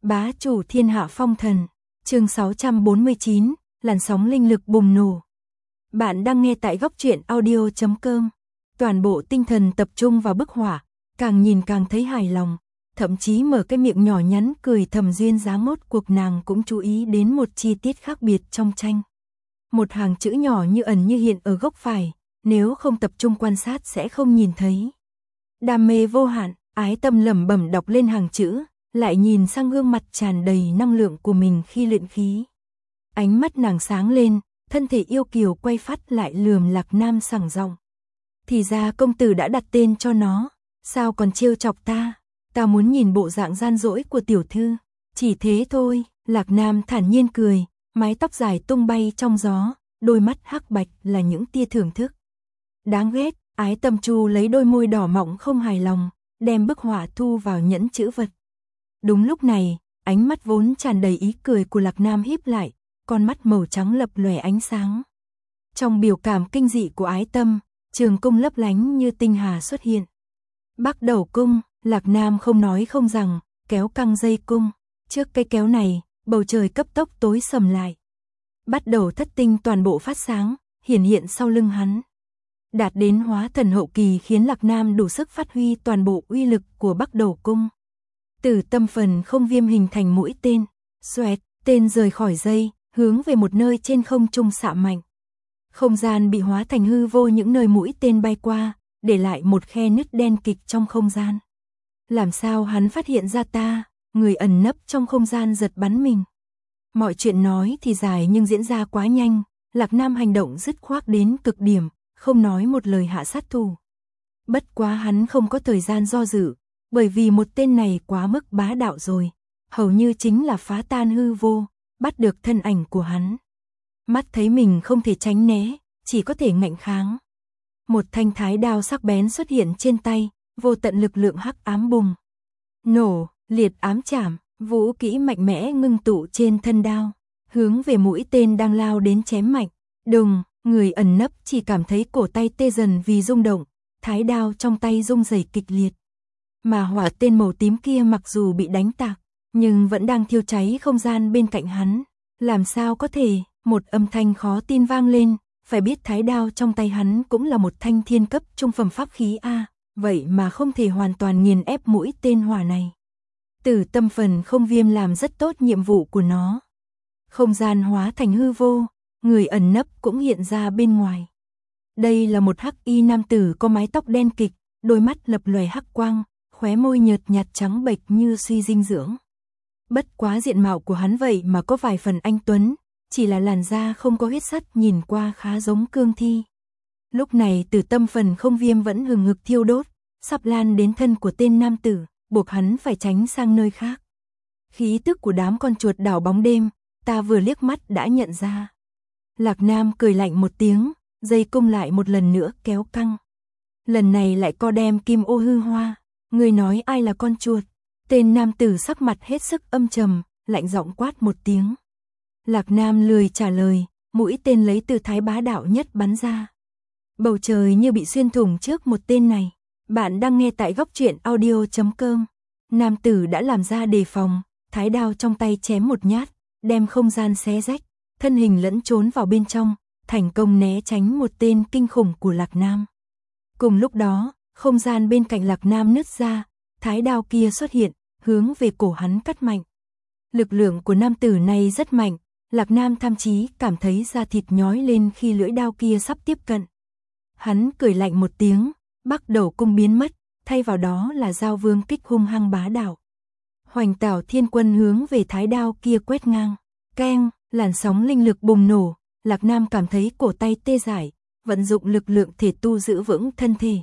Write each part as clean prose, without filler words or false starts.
Bá chủ thiên hạ phong thần, chương 649, làn sóng linh lực bùng nổ. Bạn đang nghe tại góc truyện audio.com. Toàn bộ tinh thần tập trung vào bức họa, càng nhìn càng thấy hài lòng, thậm chí mở cái miệng nhỏ nhắn cười thầm duyên dáng ngốt cuộc nàng cũng chú ý đến một chi tiết khác biệt trong tranh. Một hàng chữ nhỏ như ẩn như hiện ở góc phải, nếu không tập trung quan sát sẽ không nhìn thấy. Đam mê vô hạn, Ái Tâm lẩm bẩm đọc lên hàng chữ, lại nhìn sang gương mặt tràn đầy năng lượng của mình khi luyện khí. Ánh mắt nàng sáng lên, thân thể yêu kiều quay phát lại lườm Lạc Nam sảng giọng. Thì ra công tử đã đặt tên cho nó, sao còn trêu chọc ta? Ta muốn nhìn bộ dạng gian dỗi của tiểu thư, chỉ thế thôi. Lạc Nam thản nhiên cười, mái tóc dài tung bay trong gió, đôi mắt hắc bạch là những tia thưởng thức. Đáng ghét, Ái Tâm chu lấy đôi môi đỏ mọng không hài lòng, đem bức họa thu vào nhẫn chữ vật. Đúng lúc này, ánh mắt vốn tràn đầy ý cười của Lạc Nam híp lại, con mắt màu trắng lập lòe ánh sáng. Trong biểu cảm kinh dị của Ái Tâm, trường cung lấp lánh như tinh hà xuất hiện. Bắc Đầu cung, Lạc Nam không nói không rằng, kéo căng dây cung. Trước cây kéo này, bầu trời cấp tốc tối sầm lại. Bắt đầu thất tinh toàn bộ phát sáng, hiển hiện sau lưng hắn. Đạt đến hóa thần hậu kỳ khiến Lạc Nam đủ sức phát huy toàn bộ uy lực của Bắc Đầu cung. Từ tâm phần không viêm hình thành mũi tên, xoẹt, tên rời khỏi dây, hướng về một nơi trên không trung xạ mạnh. Không gian bị hóa thành hư vô những nơi mũi tên bay qua, để lại một khe nứt đen kịch trong không gian. Làm sao hắn phát hiện ra ta, người ẩn nấp trong không gian giật bắn mình. Mọi chuyện nói thì dài nhưng diễn ra quá nhanh, Lạc Nam hành động dứt khoát đến cực điểm, không nói một lời hạ sát thủ. Bất quá hắn không có thời gian do dự, bởi vì một tên này quá mức bá đạo rồi, hầu như chính là phá tan hư vô, bắt được thân ảnh của hắn. Mắt thấy mình không thể tránh né, chỉ có thể ngạnh kháng. Một thanh thái đao sắc bén xuất hiện trên tay, vô tận lực lượng hắc ám bùng nổ, liệt ám chảm, vũ kỹ mạnh mẽ ngưng tụ trên thân đao, hướng về mũi tên đang lao đến chém mạnh. Đùng, người ẩn nấp chỉ cảm thấy cổ tay tê dần vì rung động, thái đao trong tay rung rẩy kịch liệt. Mà hỏa tên màu tím kia mặc dù bị đánh tạc, nhưng vẫn đang thiêu cháy không gian bên cạnh hắn. Làm sao có thể, một âm thanh khó tin vang lên, phải biết thái đao trong tay hắn cũng là một thanh thiên cấp trung phẩm pháp khí A, vậy mà không thể hoàn toàn nghiền ép mũi tên hỏa này. Từ tâm phần không viêm làm rất tốt nhiệm vụ của nó. Không gian hóa thành hư vô, người ẩn nấp cũng hiện ra bên ngoài. Đây là một hắc y nam tử có mái tóc đen kịch, đôi mắt lập lòe hắc quang, khóe môi nhợt nhạt trắng bệch như suy dinh dưỡng. Bất quá diện mạo của hắn vậy mà có vài phần anh tuấn, chỉ là làn da không có huyết sắt nhìn qua khá giống cương thi. Lúc này từ tâm phần không viêm vẫn hừng hực thiêu đốt, sắp lan đến thân của tên nam tử, buộc hắn phải tránh sang nơi khác. Khí tức của đám con chuột đảo bóng đêm, ta vừa liếc mắt đã nhận ra. Lạc Nam cười lạnh một tiếng, dây cung lại một lần nữa kéo căng. Lần này lại co đem kim ô hư hoa. Người nói ai là con chuột? Tên nam tử sắc mặt hết sức âm trầm, lạnh giọng quát một tiếng. Lạc Nam lười trả lời, mũi tên lấy từ thái bá đạo nhất bắn ra. Bầu trời như bị xuyên thủng trước một tên này. Bạn đang nghe tại góc truyện audio.com. Nam tử đã làm ra đề phòng, thái đao trong tay chém một nhát, đem không gian xé rách, thân hình lẫn trốn vào bên trong, thành công né tránh một tên kinh khủng của Lạc Nam. Cùng lúc đó, không gian bên cạnh Lạc Nam nứt ra, thái đao kia xuất hiện, hướng về cổ hắn cắt mạnh. Lực lượng của nam tử này rất mạnh, Lạc Nam thậm chí cảm thấy da thịt nhói lên khi lưỡi đao kia sắp tiếp cận. Hắn cười lạnh một tiếng, Bắc Đầu cung biến mất, thay vào đó là Giao Vương kích hung hăng bá đạo. Hoành Tảo Thiên Quân hướng về thái đao kia quét ngang, keng, làn sóng linh lực bùng nổ, Lạc Nam cảm thấy cổ tay tê dại, vận dụng lực lượng thể tu giữ vững thân thể.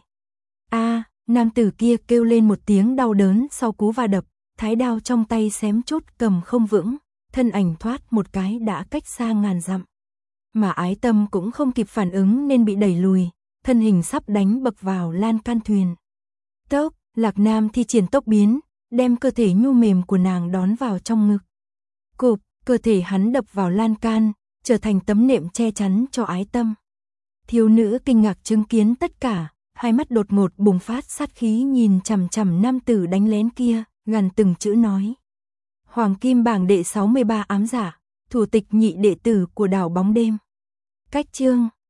Nam tử kia kêu lên một tiếng đau đớn sau cú va đập, thái đao trong tay xém chút cầm không vững, thân ảnh thoát một cái đã cách xa ngàn dặm. Mà Ái Tâm cũng không kịp phản ứng nên bị đẩy lùi, thân hình sắp đánh bập vào lan can thuyền. Tốc, Lạc Nam thi triển tốc biến, đem cơ thể nhu mềm của nàng đón vào trong ngực. Cộp, cơ thể hắn đập vào lan can, trở thành tấm nệm che chắn cho Ái Tâm. Thiếu nữ kinh ngạc chứng kiến tất cả, hai mắt đột ngột bùng phát sát khí nhìn chằm chằm nam tử đánh lén kia, gằn từng chữ nói. Hoàng kim bảng đệ 63 ám giả, thủ tịch nhị đệ tử của đảo bóng đêm. Cách chương